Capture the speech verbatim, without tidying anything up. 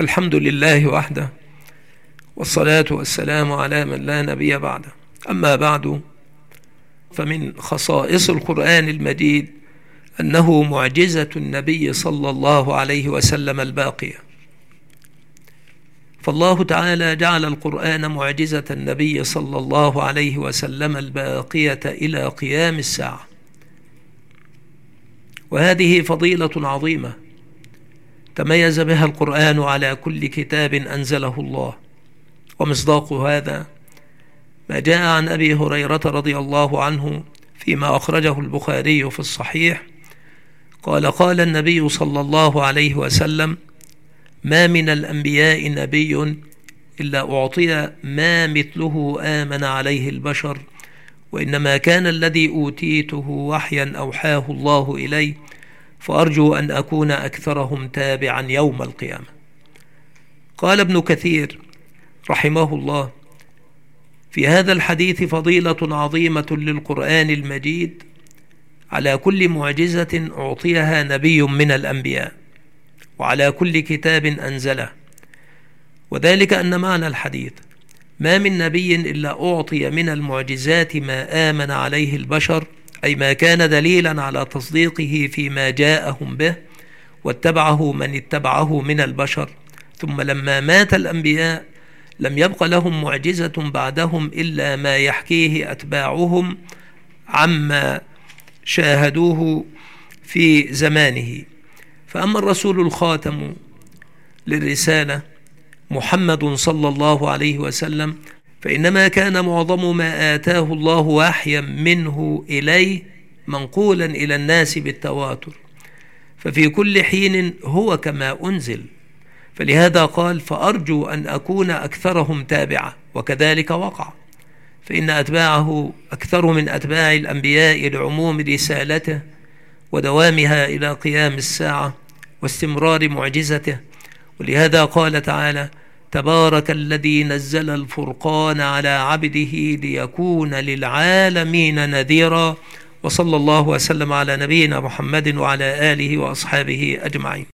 الحمد لله وحده، والصلاة والسلام على من لا نبي بعده. أما بعد، فمن خصائص القرآن المجيد أنه معجزة النبي صلى الله عليه وسلم الباقية، فالله تعالى جعل القرآن معجزة النبي صلى الله عليه وسلم الباقية إلى قيام الساعة، وهذه فضيلة عظيمة تميز بها القرآن على كل كتاب أنزله الله. ومصداق هذا ما جاء عن أبي هريرة رضي الله عنه فيما أخرجه البخاري في الصحيح قال: قال النبي صلى الله عليه وسلم: ما من الأنبياء نبي إلا أعطي ما مثله آمن عليه البشر، وإنما كان الذي أوتيته وحيا أوحاه الله إلي، فأرجو أن أكون أكثرهم تابعا يوم القيامة. قال ابن كثير رحمه الله: في هذا الحديث فضيلة عظيمة للقرآن المجيد على كل معجزة أعطيها نبي من الأنبياء، وعلى كل كتاب أنزله، وذلك أن معنى الحديث: ما من نبي إلا أعطي من المعجزات ما آمن عليه البشر، أي ما كان دليلا على تصديقه فيما جاءهم به واتبعه من اتبعه من البشر، ثم لما مات الأنبياء لم يبق لهم معجزة بعدهم إلا ما يحكيه أتباعهم عما شاهدوه في زمانه. فأما الرسول الخاتم للرسالة محمد صلى الله عليه وسلم، فإنما كان معظم ما آتاه الله وحيا منه إليه منقولا إلى الناس بالتواتر، ففي كل حين هو كما أنزل، فلهذا قال: فأرجو أن أكون أكثرهم تابعا، وكذلك وقع، فإن أتباعه أكثر من أتباع الأنبياء لعموم رسالته ودوامها إلى قيام الساعة واستمرار معجزته. ولهذا قال تعالى: تبارك الذي نزل الفرقان على عبده ليكون للعالمين نذيرا. وصلى الله وسلم على نبينا محمد وعلى آله وأصحابه أجمعين.